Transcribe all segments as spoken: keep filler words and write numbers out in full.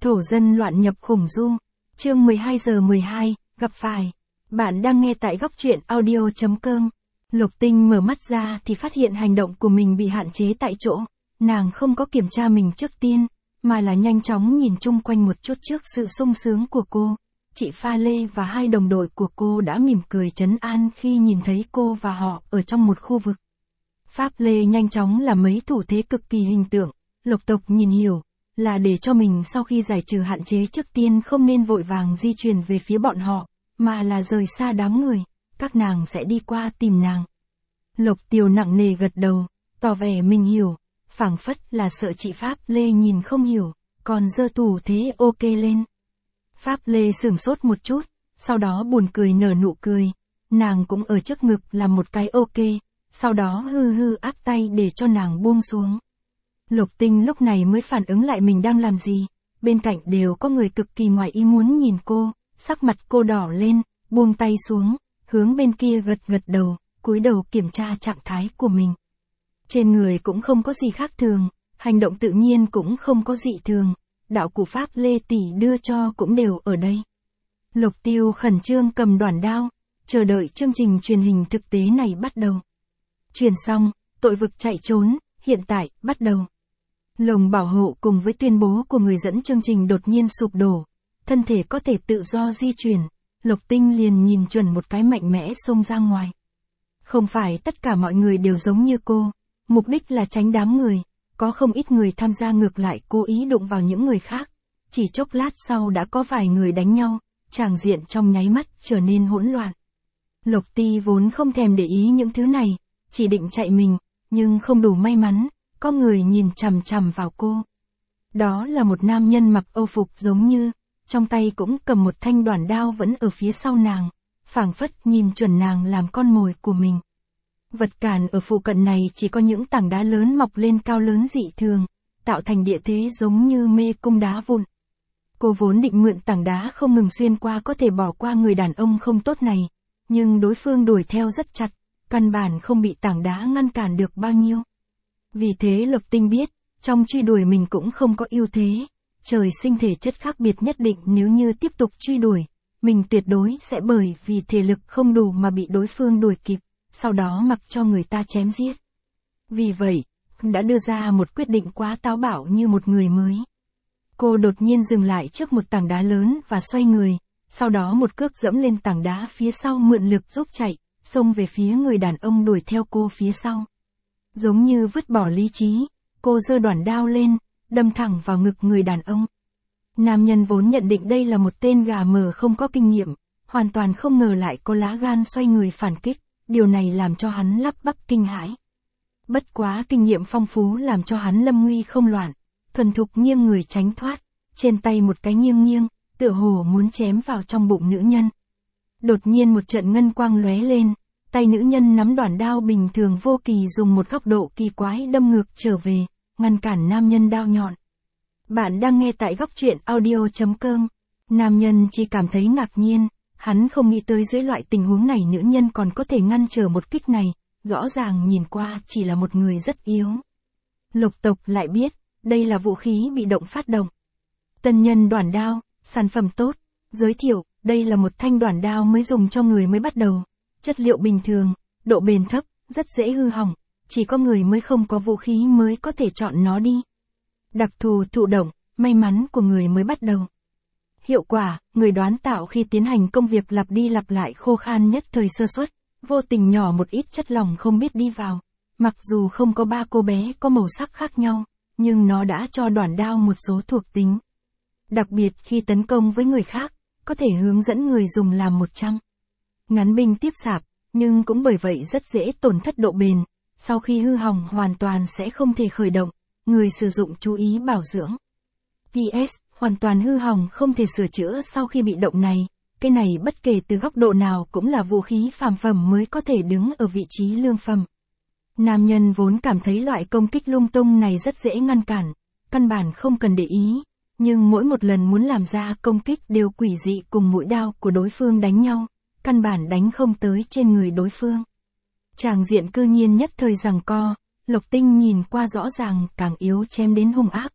Thổ dân loạn nhập khủng du. Chương mười hai giờ mười hai, gặp phải. Bạn đang nghe tại góc truyện audio chấm com. Lục Tinh mở mắt ra thì phát hiện hành động của mình bị hạn chế tại chỗ. Nàng không có kiểm tra mình trước tiên, mà là nhanh chóng nhìn chung quanh một chút trước sự sung sướng của cô. Chị Pha Lê và hai đồng đội của cô đã mỉm cười trấn an khi nhìn thấy cô và họ ở trong một khu vực. Pháp Lê nhanh chóng làm mấy thủ thế cực kỳ hình tượng. Lục Tộc nhìn hiểu, là để cho mình sau khi giải trừ hạn chế trước tiên không nên vội vàng di chuyển về phía bọn họ, mà là rời xa đám người, các nàng sẽ đi qua tìm nàng. Lục Tiều nặng nề gật đầu, tỏ vẻ mình hiểu, phảng phất là sợ chị Pháp Lê nhìn không hiểu, còn giơ thủ thế ok lên. Pháp Lê sửng sốt một chút, sau đó buồn cười nở nụ cười, nàng cũng ở trước ngực làm một cái ok, sau đó hư hư áp tay để cho nàng buông xuống. Lục Tinh lúc này mới phản ứng lại mình đang làm gì, bên cạnh đều có người cực kỳ ngoài ý muốn nhìn cô, sắc mặt cô đỏ lên, buông tay xuống, hướng bên kia gật gật đầu, cúi đầu kiểm tra trạng thái của mình. Trên người cũng không có gì khác thường, hành động tự nhiên cũng không có dị thường, đạo cụ Pháp Lê tỷ đưa cho cũng đều ở đây. Lục Tiêu khẩn trương cầm đoản đao, chờ đợi chương trình truyền hình thực tế này bắt đầu. Truyền xong, tội vực chạy trốn, hiện tại, bắt đầu. Lồng bảo hộ cùng với tuyên bố của người dẫn chương trình đột nhiên sụp đổ, thân thể có thể tự do di chuyển, Lục Tinh liền nhìn chuẩn một cái mạnh mẽ xông ra ngoài. Không phải tất cả mọi người đều giống như cô, mục đích là tránh đám người, có không ít người tham gia ngược lại cố ý đụng vào những người khác, chỉ chốc lát sau đã có vài người đánh nhau, tràng diện trong nháy mắt trở nên hỗn loạn. Lục Ti vốn không thèm để ý những thứ này, chỉ định chạy mình, nhưng không đủ may mắn, có người nhìn chằm chằm vào cô. Đó là một nam nhân mặc âu phục giống như, trong tay cũng cầm một thanh đoản đao vẫn ở phía sau nàng, phảng phất nhìn chuẩn nàng làm con mồi của mình. Vật cản ở phụ cận này chỉ có những tảng đá lớn mọc lên cao lớn dị thường, tạo thành địa thế giống như mê cung đá vụn. Cô vốn định mượn tảng đá không ngừng xuyên qua có thể bỏ qua người đàn ông không tốt này, nhưng đối phương đuổi theo rất chặt, căn bản không bị tảng đá ngăn cản được bao nhiêu. Vì thế Lục Tinh biết, trong truy đuổi mình cũng không có ưu thế, trời sinh thể chất khác biệt nhất định, nếu như tiếp tục truy đuổi, mình tuyệt đối sẽ bởi vì thể lực không đủ mà bị đối phương đuổi kịp, sau đó mặc cho người ta chém giết. Vì vậy, đã đưa ra một quyết định quá táo bạo như một người mới. Cô đột nhiên dừng lại trước một tảng đá lớn và xoay người, sau đó một cước dẫm lên tảng đá phía sau mượn lực giúp chạy, xông về phía người đàn ông đuổi theo cô phía sau. Giống như vứt bỏ lý trí, cô giơ đoản đao lên, đâm thẳng vào ngực người đàn ông. Nam nhân vốn nhận định đây là một tên gà mờ không có kinh nghiệm, hoàn toàn không ngờ lại có lá gan xoay người phản kích, điều này làm cho hắn lắp bắp kinh hãi. Bất quá kinh nghiệm phong phú làm cho hắn lâm nguy không loạn, thuần thục nghiêng người tránh thoát, trên tay một cái nghiêng nghiêng, tựa hồ muốn chém vào trong bụng nữ nhân. Đột nhiên một trận ngân quang lóe lên, tay nữ nhân nắm đoản đao bình thường vô kỳ dùng một góc độ kỳ quái đâm ngược trở về, ngăn cản nam nhân đao nhọn. Bạn đang nghe tại góc truyện audio chấm com. Nam nhân chỉ cảm thấy ngạc nhiên, hắn không nghĩ tới dưới loại tình huống này nữ nhân còn có thể ngăn trở một kích này, rõ ràng nhìn qua chỉ là một người rất yếu. Lục Tộc lại biết, đây là vũ khí bị động phát động. Tân nhân đoản đao, sản phẩm tốt, giới thiệu, đây là một thanh đoản đao mới dùng cho người mới bắt đầu. Chất liệu bình thường, độ bền thấp, rất dễ hư hỏng, chỉ có người mới không có vũ khí mới có thể chọn nó đi. Đặc thù thụ động, may mắn của người mới bắt đầu. Hiệu quả, người đoán tạo khi tiến hành công việc lặp đi lặp lại khô khan nhất thời sơ suất, vô tình nhỏ một ít chất lỏng không biết đi vào. Mặc dù không có ba cô bé có màu sắc khác nhau, nhưng nó đã cho đoản đao một số thuộc tính. Đặc biệt khi tấn công với người khác, có thể hướng dẫn người dùng làm một trăm. Ngắn binh tiếp sạp, nhưng cũng bởi vậy rất dễ tổn thất độ bền, sau khi hư hỏng hoàn toàn sẽ không thể khởi động, người sử dụng chú ý bảo dưỡng. pê ét, hoàn toàn hư hỏng không thể sửa chữa sau khi bị động này, cái này bất kể từ góc độ nào cũng là vũ khí phàm phẩm mới có thể đứng ở vị trí lương phẩm. Nam nhân vốn cảm thấy loại công kích lung tung này rất dễ ngăn cản, căn bản không cần để ý, nhưng mỗi một lần muốn làm ra công kích đều quỷ dị cùng mũi đao của đối phương đánh nhau, căn bản đánh không tới trên người đối phương. Tràng diện cư nhiên nhất thời giằng co, Lục Tinh nhìn qua rõ ràng càng yếu chém đến hung ác.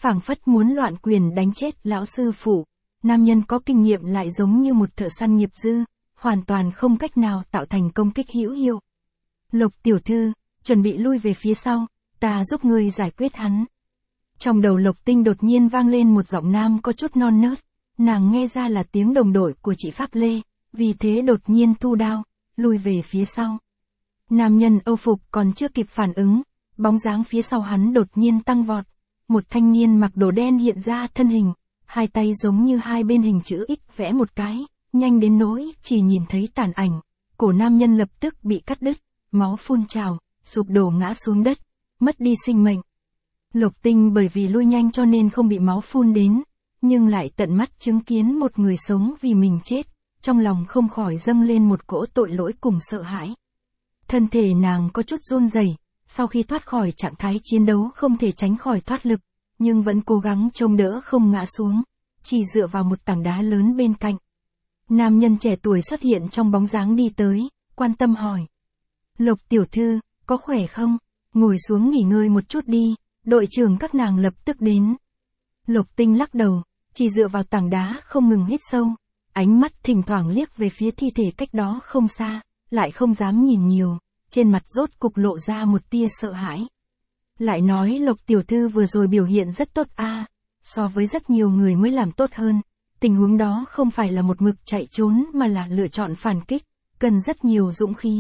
phảng phất muốn loạn quyền đánh chết lão sư phụ. Nam nhân có kinh nghiệm lại giống như một thợ săn nghiệp dư, hoàn toàn không cách nào tạo thành công kích hữu hiệu. Lộc tiểu thư, chuẩn bị lui về phía sau, ta giúp ngươi giải quyết hắn. Trong đầu Lộc Tinh đột nhiên vang lên một giọng nam có chút non nớt, nàng nghe ra là tiếng đồng đội của chị Pháp Lê, vì thế đột nhiên thu đao, lui về phía sau. Nam nhân âu phục còn chưa kịp phản ứng, bóng dáng phía sau hắn đột nhiên tăng vọt. Một thanh niên mặc đồ đen hiện ra thân hình, hai tay giống như hai bên hình chữ X vẽ một cái, nhanh đến nỗi chỉ nhìn thấy tàn ảnh. Cổ nam nhân lập tức bị cắt đứt, máu phun trào, sụp đổ ngã xuống đất, mất đi sinh mệnh. Lộc Tinh bởi vì lui nhanh cho nên không bị máu phun đến, nhưng lại tận mắt chứng kiến một người sống vì mình chết, trong lòng không khỏi dâng lên một cỗ tội lỗi cùng sợ hãi. Thân thể nàng có chút run rẩy, sau khi thoát khỏi trạng thái chiến đấu không thể tránh khỏi thoát lực, nhưng vẫn cố gắng trông đỡ không ngã xuống, chỉ dựa vào một tảng đá lớn bên cạnh. Nam nhân trẻ tuổi xuất hiện trong bóng dáng đi tới, quan tâm hỏi. Lộc tiểu thư, có khỏe không? Ngồi xuống nghỉ ngơi một chút đi, đội trưởng các nàng lập tức đến. Lộc Tinh lắc đầu, chỉ dựa vào tảng đá không ngừng hít sâu, ánh mắt thỉnh thoảng liếc về phía thi thể cách đó không xa, lại không dám nhìn nhiều, trên mặt rốt cục lộ ra một tia sợ hãi. Lại nói Lộc tiểu thư vừa rồi biểu hiện rất tốt a, à, so với rất nhiều người mới làm tốt hơn, tình huống đó không phải là một mực chạy trốn mà là lựa chọn phản kích, cần rất nhiều dũng khí.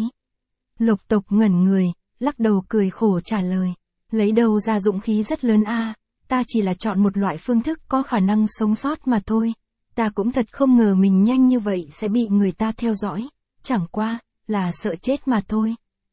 Lộc tộc ngẩn người, lắc đầu cười khổ trả lời, lấy đâu ra dũng khí rất lớn a, à, ta chỉ là chọn một loại phương thức có khả năng sống sót mà thôi, ta cũng thật không ngờ mình nhanh như vậy sẽ bị người ta theo dõi, chẳng qua là sợ chết mà thôi.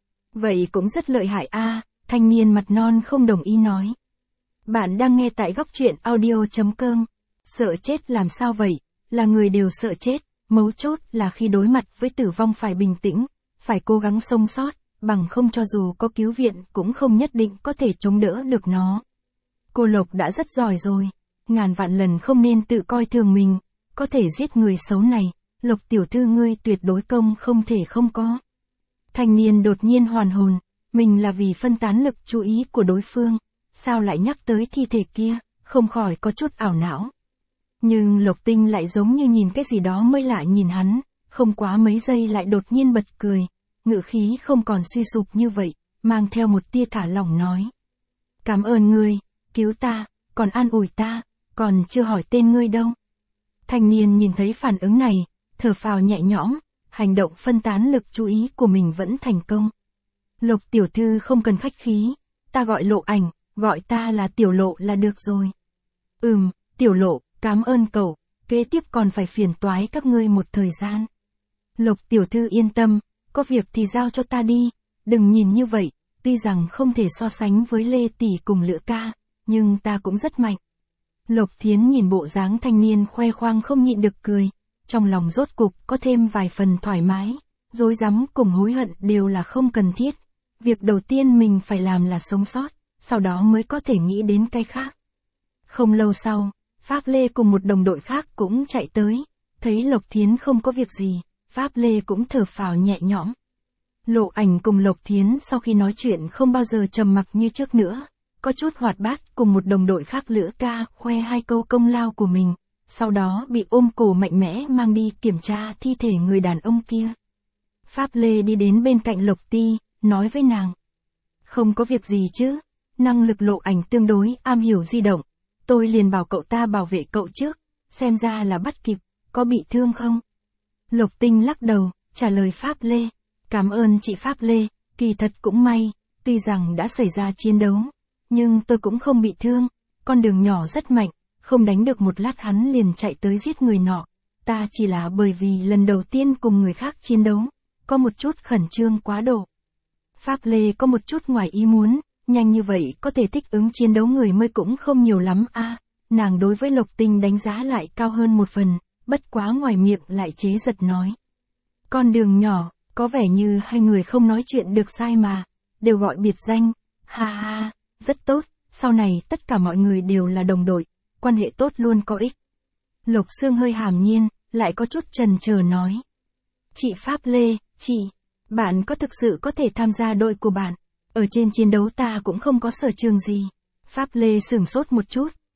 Vậy cũng rất lợi hại a, à, thanh niên mặt non không đồng ý nói. Bạn đang nghe tại góc truyện audio chấm com. Sợ chết làm sao vậy, là người đều sợ chết, mấu chốt là khi đối mặt với tử vong phải bình tĩnh, phải cố gắng sống sót, bằng không cho dù có cứu viện cũng không nhất định có thể chống đỡ được nó. Cô Lộc đã rất giỏi rồi, ngàn vạn lần không nên tự coi thường mình, có thể giết người xấu này, Lộc tiểu thư ngươi tuyệt đối công không thể không có. Thanh niên đột nhiên hoàn hồn, mình là vì phân tán lực chú ý của đối phương, sao lại nhắc tới thi thể kia, không khỏi có chút ảo não. Nhưng Lộc Tinh lại giống như nhìn cái gì đó mới lạ nhìn hắn, không quá mấy giây lại đột nhiên bật cười, ngữ khí không còn suy sụp như vậy, mang theo một tia thả lỏng nói. Cảm ơn ngươi, cứu ta, còn an ủi ta, còn chưa hỏi tên ngươi đâu. Thanh niên nhìn thấy phản ứng này, thở phào nhẹ nhõm, hành động phân tán lực chú ý của mình vẫn thành công. Lộc tiểu thư không cần khách khí, ta gọi Lộ Ảnh, gọi ta là Tiểu Lộ là được rồi. Ừm, Tiểu Lộ, cảm ơn cậu, kế tiếp còn phải phiền toái các ngươi một thời gian. Lộc tiểu thư yên tâm, có việc thì giao cho ta đi, đừng nhìn như vậy, tuy rằng không thể so sánh với Lê tỷ cùng Lữ ca, nhưng ta cũng rất mạnh. Lộc Thiến nhìn bộ dáng thanh niên khoe khoang không nhịn được cười, trong lòng rốt cục có thêm vài phần thoải mái, rối rắm cùng hối hận đều là không cần thiết. Việc đầu tiên mình phải làm là sống sót, sau đó mới có thể nghĩ đến cái khác. Không lâu sau, Pháp Lê cùng một đồng đội khác cũng chạy tới, thấy Lộc Thiến không có việc gì, Pháp Lê cũng thở phào nhẹ nhõm. Lộ Ảnh cùng Lộc Thiến sau khi nói chuyện không bao giờ trầm mặc như trước nữa, có chút hoạt bát cùng một đồng đội khác Lữ ca khoe hai câu công lao của mình, sau đó bị ôm cổ mạnh mẽ mang đi kiểm tra thi thể người đàn ông kia. Pháp Lê đi đến bên cạnh Lộc Ti, nói với nàng. Không có việc gì chứ, năng lực Lộ Ảnh tương đối am hiểu di động, tôi liền bảo cậu ta bảo vệ cậu trước, xem ra là bắt kịp, có bị thương không? Lộc Tinh lắc đầu, trả lời Pháp Lê, cảm ơn chị Pháp Lê, kỳ thật cũng may, tuy rằng đã xảy ra chiến đấu, nhưng tôi cũng không bị thương, con đường nhỏ rất mạnh, không đánh được một lát hắn liền chạy tới giết người nọ, ta chỉ là bởi vì lần đầu tiên cùng người khác chiến đấu, có một chút khẩn trương quá độ. Pháp Lê có một chút ngoài ý muốn, nhanh như vậy có thể thích ứng chiến đấu người mới cũng không nhiều lắm a. À, nàng đối với Lộc Tinh đánh giá lại cao hơn một phần, bất quá ngoài miệng lại chế giật nói. Con đường nhỏ, có vẻ như hai người không nói chuyện được sai mà, đều gọi biệt danh, ha ha, rất tốt, sau này tất cả mọi người đều là đồng đội, quan hệ tốt luôn có ích. Lộc Sương hơi hàm nhiên, lại có chút chần chờ nói. Chị Pháp Lê, chị, bạn có thực sự có thể tham gia đội của bạn? Ở trên chiến đấu ta cũng không có sở trường gì. Pháp Lê sửng sốt một chút,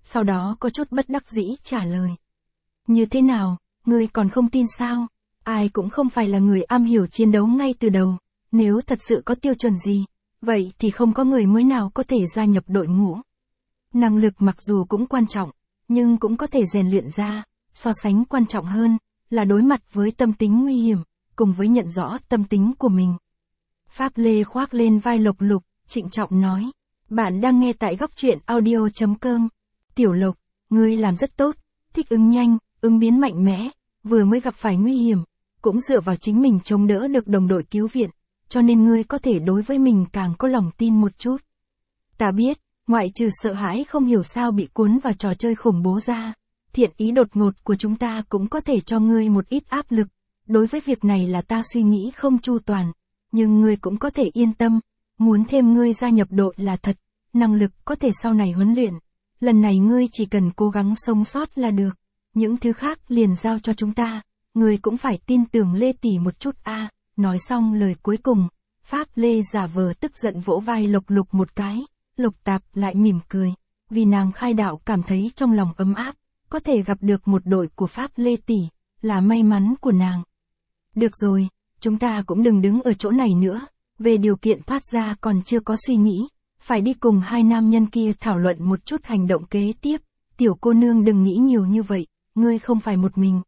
sau đó có chút bất đắc dĩ trả lời. Như thế nào, ngươi còn không tin sao? Ai cũng không phải là người am hiểu chiến đấu ngay từ đầu, nếu thật sự có tiêu chuẩn gì, vậy thì không có người mới nào có thể gia nhập đội ngũ. Năng lực mặc dù cũng quan trọng, nhưng cũng có thể rèn luyện ra, so sánh quan trọng hơn, là đối mặt với tâm tính nguy hiểm, cùng với nhận rõ tâm tính của mình. Pháp Lê khoác lên vai Lộc Lục, trịnh trọng nói, bạn đang nghe tại góc truyện audio chấm com. Tiểu Lộc, ngươi làm rất tốt, thích ứng nhanh, ứng biến mạnh mẽ, vừa mới gặp phải nguy hiểm, cũng dựa vào chính mình chống đỡ được đồng đội cứu viện, cho nên ngươi có thể đối với mình càng có lòng tin một chút. Ta biết, ngoại trừ sợ hãi không hiểu sao bị cuốn vào trò chơi khủng bố ra, thiện ý đột ngột của chúng ta cũng có thể cho ngươi một ít áp lực, đối với việc này là ta suy nghĩ không chu toàn, nhưng ngươi cũng có thể yên tâm, muốn thêm ngươi gia nhập đội là thật, năng lực có thể sau này huấn luyện, lần này ngươi chỉ cần cố gắng sống sót là được, những thứ khác liền giao cho chúng ta, ngươi cũng phải tin tưởng Lê tỷ một chút a. Nói xong lời cuối cùng, Pháp Lê giả vờ tức giận vỗ vai Lộc Lục một cái, Lục Tạp lại mỉm cười, vì nàng khai đạo cảm thấy trong lòng ấm áp, có thể gặp được một đội của Pháp Lê tỷ, là may mắn của nàng. Được rồi, chúng ta cũng đừng đứng ở chỗ này nữa, về điều kiện thoát ra còn chưa có suy nghĩ, phải đi cùng hai nam nhân kia thảo luận một chút hành động kế tiếp, tiểu cô nương đừng nghĩ nhiều như vậy, ngươi không phải một mình.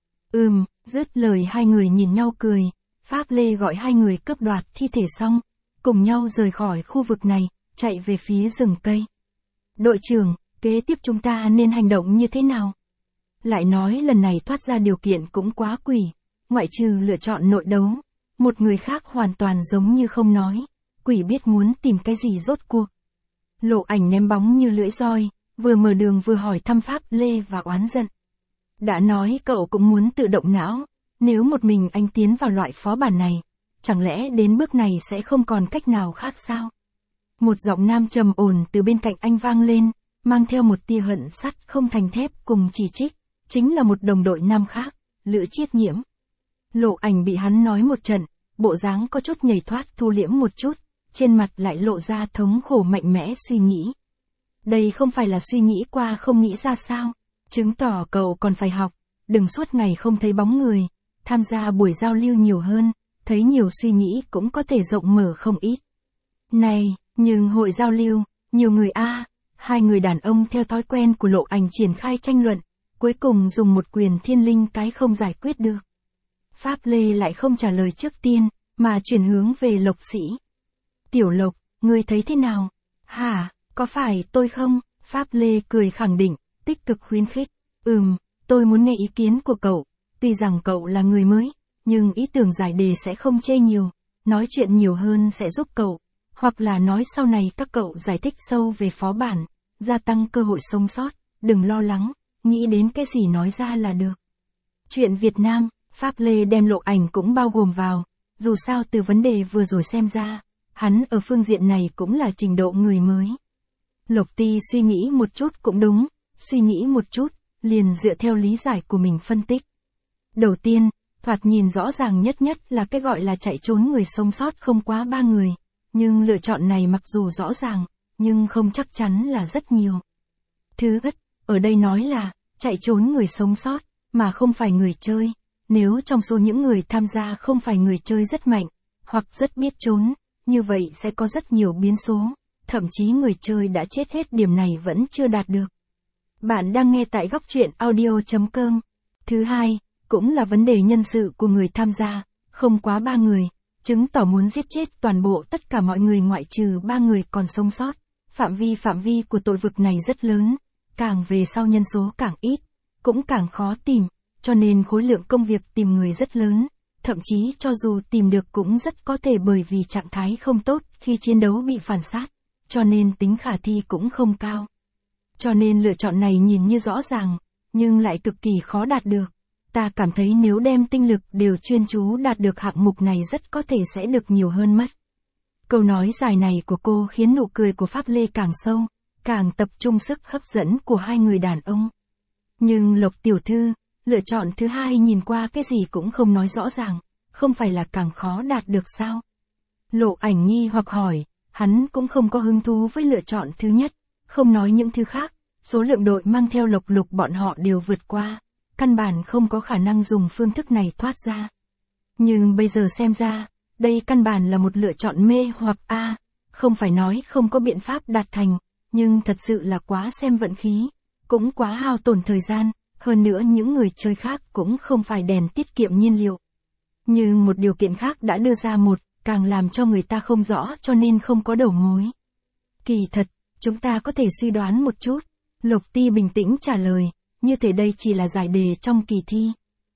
Ừm, dứt lời hai người nhìn nhau cười, Pháp Lê gọi hai người cướp đoạt thi thể xong, cùng nhau rời khỏi khu vực này, chạy về phía rừng cây. Đội trưởng, kế tiếp chúng ta nên hành động như thế nào? Lại nói lần này thoát ra điều kiện cũng quá quỷ, ngoại trừ lựa chọn nội đấu, một người khác hoàn toàn giống như không nói, quỷ biết muốn tìm cái gì rốt cuộc. Lộ Ảnh ném bóng như lưỡi roi, vừa mở đường vừa hỏi thăm Pháp Lê và oán giận. Đã nói cậu cũng muốn tự động não, nếu một mình anh tiến vào loại phó bản này, chẳng lẽ đến bước này sẽ không còn cách nào khác sao? Một giọng nam trầm ổn từ bên cạnh anh vang lên, mang theo một tia hận sắt không thành thép cùng chỉ trích, chính là một đồng đội nam khác, Lữ Chiết Nhiễm. Lộ Ảnh bị hắn nói một trận, bộ dáng có chút nhảy thoát thu liễm một chút, trên mặt lại lộ ra thống khổ mạnh mẽ suy nghĩ. Đây không phải là suy nghĩ qua không nghĩ ra sao, chứng tỏ cậu còn phải học, đừng suốt ngày không thấy bóng người, tham gia buổi giao lưu nhiều hơn, thấy nhiều suy nghĩ cũng có thể rộng mở không ít. Này, nhưng hội giao lưu, nhiều người a, à, hai người đàn ông theo thói quen của Lộ Ảnh triển khai tranh luận, cuối cùng dùng một quyền thiên linh cái không giải quyết được. Pháp Lê lại không trả lời trước tiên, mà chuyển hướng về Lộc Sĩ. Tiểu Lộc, ngươi thấy thế nào? Hả, có phải tôi không? Pháp Lê cười khẳng định, tích cực khuyến khích. Ừm, tôi muốn nghe ý kiến của cậu, tuy rằng cậu là người mới, nhưng ý tưởng giải đề sẽ không chê nhiều, nói chuyện nhiều hơn sẽ giúp cậu, hoặc là nói sau này các cậu giải thích sâu về phó bản, gia tăng cơ hội sống sót, đừng lo lắng, nghĩ đến cái gì nói ra là được. Chuyện Việt Nam, Pháp Lê đem Lộ Ảnh cũng bao gồm vào, dù sao từ vấn đề vừa rồi xem ra, hắn ở phương diện này cũng là trình độ người mới. Lộc Ti suy nghĩ một chút cũng đúng, suy nghĩ một chút, liền dựa theo lý giải của mình phân tích. Đầu tiên, thoạt nhìn rõ ràng nhất nhất là cái gọi là chạy trốn người sống sót không quá ba người, nhưng lựa chọn này mặc dù rõ ràng, nhưng không chắc chắn là rất nhiều. Thứ nhất, ở đây nói là, chạy trốn người sống sót, mà không phải người chơi. Nếu trong số những người tham gia không phải người chơi rất mạnh, hoặc rất biết trốn, như vậy sẽ có rất nhiều biến số, thậm chí người chơi đã chết hết điểm này vẫn chưa đạt được. Bạn đang nghe tại góc truyện audio chấm com. Thứ hai, cũng là vấn đề nhân sự của người tham gia, không quá ba người, chứng tỏ muốn giết chết toàn bộ tất cả mọi người ngoại trừ ba người còn sống sót. Phạm vi phạm vi của tội vực này rất lớn, càng về sau nhân số càng ít, cũng càng khó tìm, cho nên khối lượng công việc tìm người rất lớn, thậm chí cho dù tìm được cũng rất có thể bởi vì trạng thái không tốt khi chiến đấu bị phản sát, cho nên tính khả thi cũng không cao. Cho nên lựa chọn này nhìn như rõ ràng, nhưng lại cực kỳ khó đạt được. Ta cảm thấy nếu đem tinh lực đều chuyên chú đạt được hạng mục này rất có thể sẽ được nhiều hơn mất. Câu nói dài này của cô khiến nụ cười của Pháp Lê càng sâu, càng tập trung sức hấp dẫn của hai người đàn ông. Nhưng Lộc tiểu thư, lựa chọn thứ hai nhìn qua cái gì cũng không nói rõ ràng, không phải là càng khó đạt được sao? Lộ Ảnh nghi hoặc hỏi, hắn cũng không có hứng thú với lựa chọn thứ nhất, không nói những thứ khác, số lượng đội mang theo Lộc Lục bọn họ đều vượt qua, căn bản không có khả năng dùng phương thức này thoát ra. Nhưng bây giờ xem ra, đây căn bản là một lựa chọn mê hoặc a, không phải nói không có biện pháp đạt thành, nhưng thật sự là quá xem vận khí, cũng quá hao tổn thời gian, hơn nữa những người chơi khác cũng không phải đèn tiết kiệm nhiên liệu. Nhưng một điều kiện khác đã đưa ra một, càng làm cho người ta không rõ cho nên không có đầu mối. Kỳ thật, chúng ta có thể suy đoán một chút, Lộc Ti bình tĩnh trả lời, như thể đây chỉ là giải đề trong kỳ thi.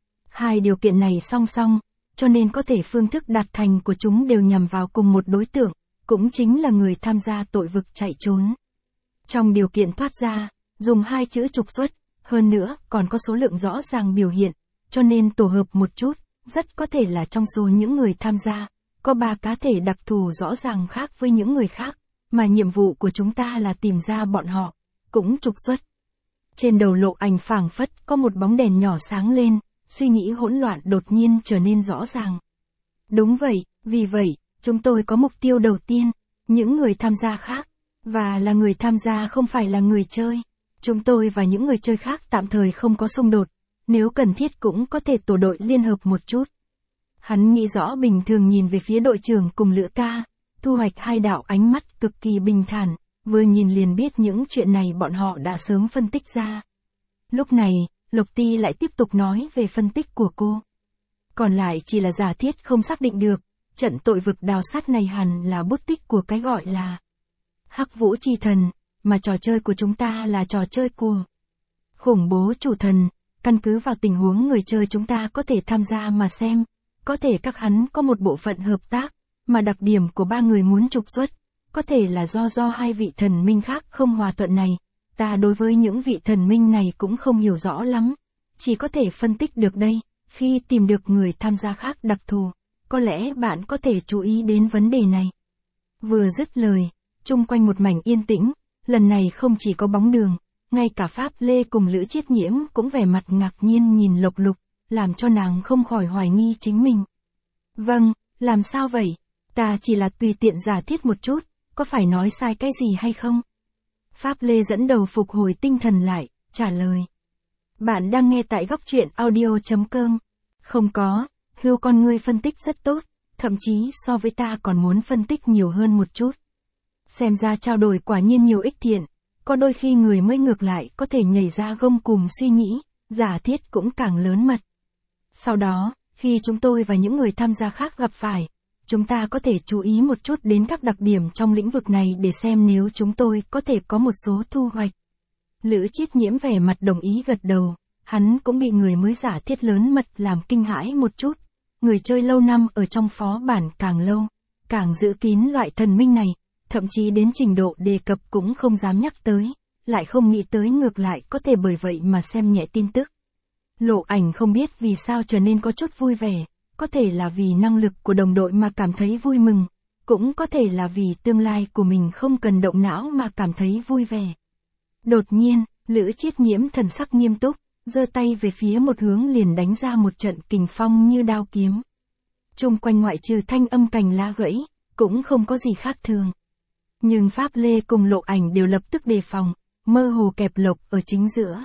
Hai điều kiện này song song, cho nên có thể phương thức đạt thành của chúng đều nhằm vào cùng một đối tượng, cũng chính là người tham gia tội vực chạy trốn. Trong điều kiện thoát ra, dùng hai chữ trục xuất, hơn nữa còn có số lượng rõ ràng biểu hiện, cho nên tổ hợp một chút, rất có thể là trong số những người tham gia, có ba cá thể đặc thù rõ ràng khác với những người khác, mà nhiệm vụ của chúng ta là tìm ra bọn họ, cũng trục xuất. Trên đầu Lộ Ảnh phảng phất có một bóng đèn nhỏ sáng lên, suy nghĩ hỗn loạn đột nhiên trở nên rõ ràng. Đúng vậy, vì vậy, chúng tôi có mục tiêu đầu tiên, những người tham gia khác, và là người tham gia không phải là người chơi. Chúng tôi và những người chơi khác tạm thời không có xung đột, nếu cần thiết cũng có thể tổ đội liên hợp một chút. Hắn nghĩ rõ bình thường nhìn về phía đội trưởng cùng Lữ Ca, thu hoạch hai đạo ánh mắt cực kỳ bình thản, vừa nhìn liền biết những chuyện này bọn họ đã sớm phân tích ra. Lúc này, Lộc Ti lại tiếp tục nói về phân tích của cô. Còn lại chỉ là giả thiết không xác định được, trận tội vực đào sát này hẳn là bút tích của cái gọi là Hắc Vũ Chi Thần, mà trò chơi của chúng ta là trò chơi của khủng bố chủ thần, căn cứ vào tình huống người chơi chúng ta có thể tham gia mà xem, có thể các hắn có một bộ phận hợp tác, mà đặc điểm của ba người muốn trục xuất, có thể là do do hai vị thần minh khác không hòa thuận này. Ta đối với những vị thần minh này cũng không hiểu rõ lắm, chỉ có thể phân tích được đây, khi tìm được người tham gia khác đặc thù, có lẽ bạn có thể chú ý đến vấn đề này. Vừa dứt lời, chung quanh một mảnh yên tĩnh, lần này không chỉ có bóng đường, ngay cả Pháp Lê cùng Lữ Chiết Nhiễm cũng vẻ mặt ngạc nhiên nhìn Lộc Lục, làm cho nàng không khỏi hoài nghi chính mình. Vâng, làm sao vậy? Ta chỉ là tùy tiện giả thiết một chút, có phải nói sai cái gì hay không? Pháp Lê dẫn đầu phục hồi tinh thần lại, trả lời. Bạn đang nghe tại góc truyện audio chấm com. Không có, Hưu con ngươi phân tích rất tốt, thậm chí so với ta còn muốn phân tích nhiều hơn một chút. Xem ra trao đổi quả nhiên nhiều ích thiện, có đôi khi người mới ngược lại có thể nhảy ra gông cùm suy nghĩ, giả thiết cũng càng lớn mật. Sau đó, khi chúng tôi và những người tham gia khác gặp phải, chúng ta có thể chú ý một chút đến các đặc điểm trong lĩnh vực này để xem nếu chúng tôi có thể có một số thu hoạch. Lữ Chiết Nhiễm vẻ mặt đồng ý gật đầu, hắn cũng bị người mới giả thiết lớn mật làm kinh hãi một chút. Người chơi lâu năm ở trong phó bản càng lâu, càng giữ kín loại thần minh này, thậm chí đến trình độ đề cập cũng không dám nhắc tới, lại không nghĩ tới ngược lại có thể bởi vậy mà xem nhẹ tin tức. Lộ Ảnh không biết vì sao trở nên có chút vui vẻ, có thể là vì năng lực của đồng đội mà cảm thấy vui mừng, cũng có thể là vì tương lai của mình không cần động não mà cảm thấy vui vẻ. Đột nhiên, Lữ Chiết Nhiễm thần sắc nghiêm túc, giơ tay về phía một hướng liền đánh ra một trận kình phong như đao kiếm. Chung quanh ngoại trừ thanh âm cành lá gãy, cũng không có gì khác thường. Nhưng Pháp Lê cùng Lộ Ảnh đều lập tức đề phòng, mơ hồ kẹp Lộc ở chính giữa.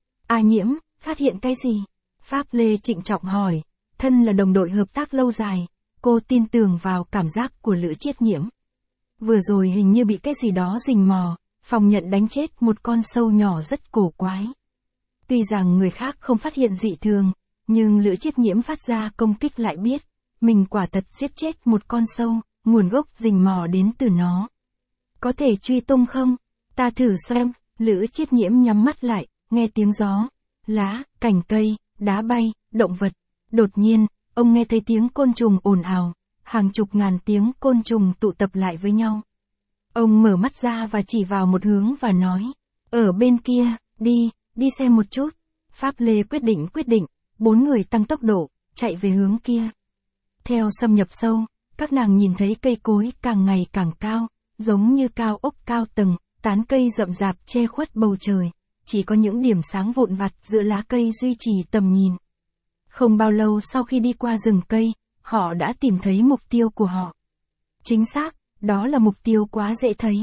A Nhiễm, phát hiện cái gì? Pháp Lê trịnh trọng hỏi, thân là đồng đội hợp tác lâu dài, cô tin tưởng vào cảm giác của Lữ Chiết Nhiễm. Vừa rồi hình như bị cái gì đó rình mò, phòng nhận đánh chết một con sâu nhỏ rất cổ quái. Tuy rằng người khác không phát hiện dị thường, nhưng Lữ Chiết Nhiễm phát ra công kích lại biết, mình quả thật giết chết một con sâu, nguồn gốc rình mò đến từ nó. Có thể truy tung không? Ta thử xem. Lữ Chiết Nhiễm nhắm mắt lại, nghe tiếng gió, lá, cành cây, đá bay, động vật. Đột nhiên, ông nghe thấy tiếng côn trùng ồn ào, hàng chục ngàn tiếng côn trùng tụ tập lại với nhau. Ông mở mắt ra và chỉ vào một hướng và nói, ở bên kia, đi, đi xem một chút. Pháp Lê quyết định quyết định, bốn người tăng tốc độ, chạy về hướng kia. Theo xâm nhập sâu, các nàng nhìn thấy cây cối càng ngày càng cao, giống như cao ốc cao tầng, tán cây rậm rạp che khuất bầu trời, chỉ có những điểm sáng vụn vặt giữa lá cây duy trì tầm nhìn. Không bao lâu sau khi đi qua rừng cây, họ đã tìm thấy mục tiêu của họ. Chính xác, đó là mục tiêu quá dễ thấy.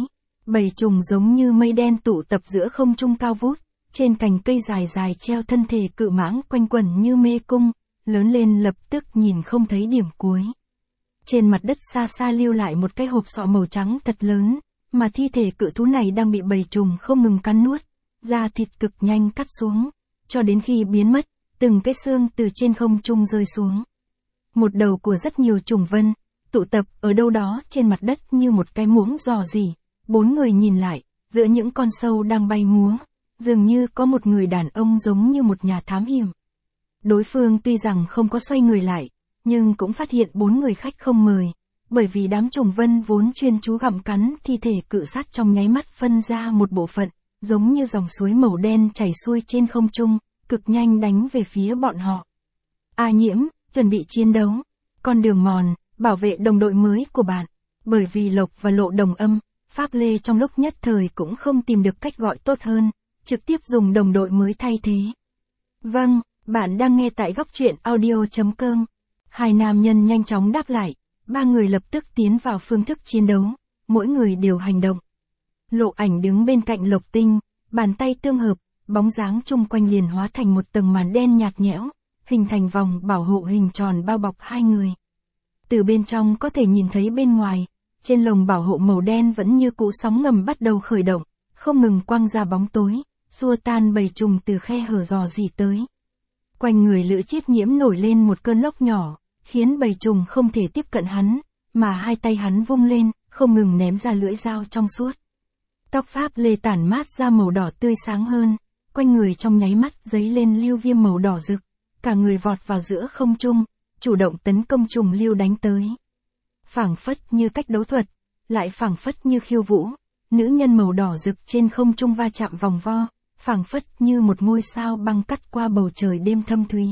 Bầy trùng giống như mây đen tụ tập giữa không trung cao vút, trên cành cây dài dài treo thân thể cự mãng quanh quẩn như mê cung, lớn lên lập tức nhìn không thấy điểm cuối. Trên mặt đất xa xa lưu lại một cái hộp sọ màu trắng thật lớn, mà thi thể cự thú này đang bị bầy trùng không ngừng cắn nuốt, da thịt cực nhanh cắt xuống, cho đến khi biến mất, từng cái xương từ trên không trung rơi xuống. Một đầu của rất nhiều trùng vân, tụ tập ở đâu đó trên mặt đất như một cái muỗng rò rỉ. Bốn người nhìn lại, giữa những con sâu đang bay múa, dường như có một người đàn ông giống như một nhà thám hiểm. Đối phương tuy rằng không có xoay người lại, nhưng cũng phát hiện bốn người khách không mời, bởi vì đám trùng vân vốn chuyên chú gặm cắn thi thể cự sát trong nháy mắt phân ra một bộ phận, giống như dòng suối màu đen chảy xuôi trên không trung, cực nhanh đánh về phía bọn họ. A Nhiễm, chuẩn bị chiến đấu, con đường mòn, bảo vệ đồng đội mới của bạn, bởi vì Lộc và Lộ đồng âm. Pháp Lê trong lúc nhất thời cũng không tìm được cách gọi tốt hơn, trực tiếp dùng đồng đội mới thay thế. Vâng, bạn đang nghe tại góc truyện audio chấm com. Hai nam nhân nhanh chóng đáp lại, ba người lập tức tiến vào phương thức chiến đấu, mỗi người đều hành động. Lộ Ảnh đứng bên cạnh Lộc Tinh, bàn tay tương hợp, bóng dáng chung quanh liền hóa thành một tầng màn đen nhạt nhẽo, hình thành vòng bảo hộ hình tròn bao bọc hai người. Từ bên trong có thể nhìn thấy bên ngoài. Trên lồng bảo hộ màu đen vẫn như cũ sóng ngầm bắt đầu khởi động, không ngừng quăng ra bóng tối, xua tan bầy trùng từ khe hở dò dỉ tới. Quanh người Lữ Chiết Nhiễm nổi lên một cơn lốc nhỏ, khiến bầy trùng không thể tiếp cận hắn, mà hai tay hắn vung lên, không ngừng ném ra lưỡi dao trong suốt. Tóc Pháp Lê tản mát ra màu đỏ tươi sáng hơn, quanh người trong nháy mắt dấy lên lưu viêm màu đỏ rực, cả người vọt vào giữa không trung, chủ động tấn công trùng lưu đánh tới. Phảng phất như cách đấu thuật, lại phảng phất như khiêu vũ, nữ nhân màu đỏ rực trên không trung va chạm vòng vo, phảng phất như một ngôi sao băng cắt qua bầu trời đêm thâm thúy.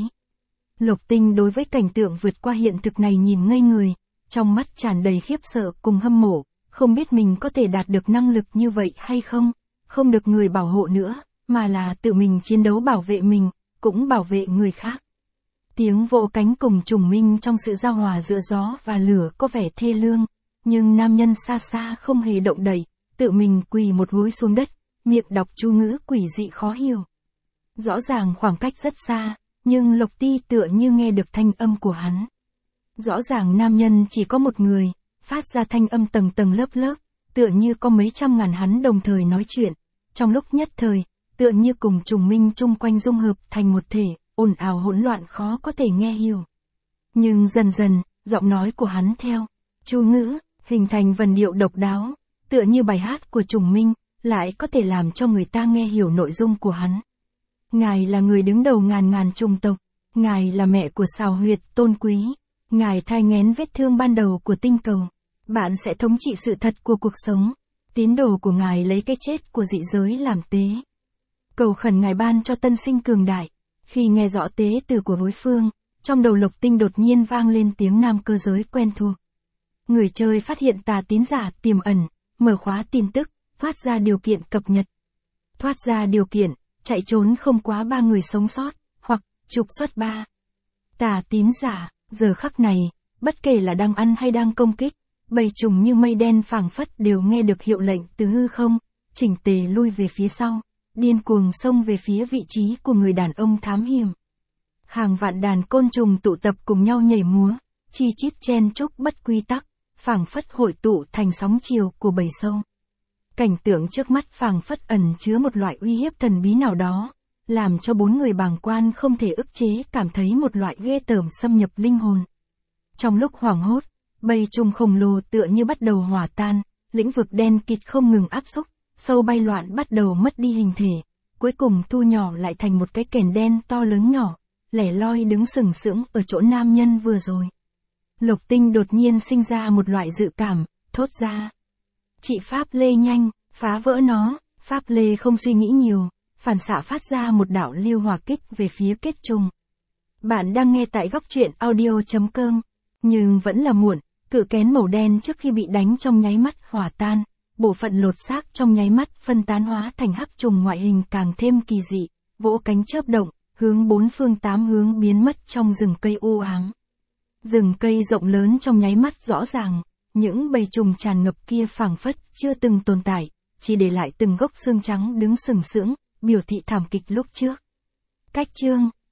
Lục Tinh đối với cảnh tượng vượt qua hiện thực này nhìn ngây người, trong mắt tràn đầy khiếp sợ cùng hâm mộ, không biết mình có thể đạt được năng lực như vậy hay không, không được người bảo hộ nữa, mà là tự mình chiến đấu bảo vệ mình, cũng bảo vệ người khác. Tiếng vỗ cánh cùng trùng minh trong sự giao hòa giữa gió và lửa có vẻ thê lương, nhưng nam nhân xa xa không hề động đậy, tự mình quỳ một gối xuống đất, miệng đọc chú ngữ quỷ dị khó hiểu. Rõ ràng khoảng cách rất xa, nhưng Lộc Ti tựa như nghe được thanh âm của hắn. Rõ ràng nam nhân chỉ có một người, phát ra thanh âm tầng tầng lớp lớp, tựa như có mấy trăm ngàn hắn đồng thời nói chuyện, trong lúc nhất thời, tựa như cùng trùng minh chung quanh dung hợp thành một thể, ồn ào hỗn loạn khó có thể nghe hiểu. Nhưng dần dần, giọng nói của hắn theo chú ngữ, hình thành vần điệu độc đáo, tựa như bài hát của trùng minh, lại có thể làm cho người ta nghe hiểu nội dung của hắn. Ngài là người đứng đầu ngàn ngàn trùng tộc, Ngài là mẹ của xào huyệt tôn quý, Ngài thai nghén vết thương ban đầu của tinh cầu, bạn sẽ thống trị sự thật của cuộc sống, tín đồ của Ngài lấy cái chết của dị giới làm tế. Cầu khẩn Ngài ban cho tân sinh cường đại. Khi nghe rõ tế từ của đối phương, trong đầu Lộc Tinh đột nhiên vang lên tiếng nam cơ giới quen thuộc. Người chơi phát hiện tà tín giả tiềm ẩn, mở khóa tin tức, thoát ra điều kiện cập nhật. Thoát ra điều kiện, chạy trốn không quá ba người sống sót, hoặc trục xuất ba. Tà tín giả, giờ khắc này, bất kể là đang ăn hay đang công kích, bầy trùng như mây đen phảng phất đều nghe được hiệu lệnh từ hư không, chỉnh tề lui về phía sau. Điên cuồng xông về phía vị trí của người đàn ông thám hiểm. Hàng vạn đàn côn trùng tụ tập cùng nhau nhảy múa, chi chít chen chúc bất quy tắc, phảng phất hội tụ thành sóng chiều của bầy sâu. Cảnh tượng trước mắt phảng phất ẩn chứa một loại uy hiếp thần bí nào đó, làm cho bốn người bàng quan không thể ức chế cảm thấy một loại ghê tởm xâm nhập linh hồn. Trong lúc hoảng hốt, bầy trùng khổng lồ tựa như bắt đầu hòa tan, lĩnh vực đen kịt không ngừng áp xúc. Sâu bay loạn bắt đầu mất đi hình thể, cuối cùng thu nhỏ lại thành một cái kèn đen to lớn nhỏ, lẻ loi đứng sừng sững ở chỗ nam nhân vừa rồi. Lộc Tinh đột nhiên sinh ra một loại dự cảm, thốt ra. Chị Pháp Lê nhanh, phá vỡ nó, Pháp Lê không suy nghĩ nhiều, phản xạ phát ra một đạo lưu hỏa kích về phía kết trùng. Bạn đang nghe tại góc truyện audio chấm com, nhưng vẫn là muộn, cự kén màu đen trước khi bị đánh trong nháy mắt hỏa tan. Bộ phận lột xác trong nháy mắt phân tán hóa thành hắc trùng ngoại hình càng thêm kỳ dị, vỗ cánh chớp động, hướng bốn phương tám hướng biến mất trong rừng cây u ám. Rừng cây rộng lớn trong nháy mắt rõ ràng, những bầy trùng tràn ngập kia phảng phất chưa từng tồn tại, chỉ để lại từng gốc xương trắng đứng sừng sững, biểu thị thảm kịch lúc trước. Cách chương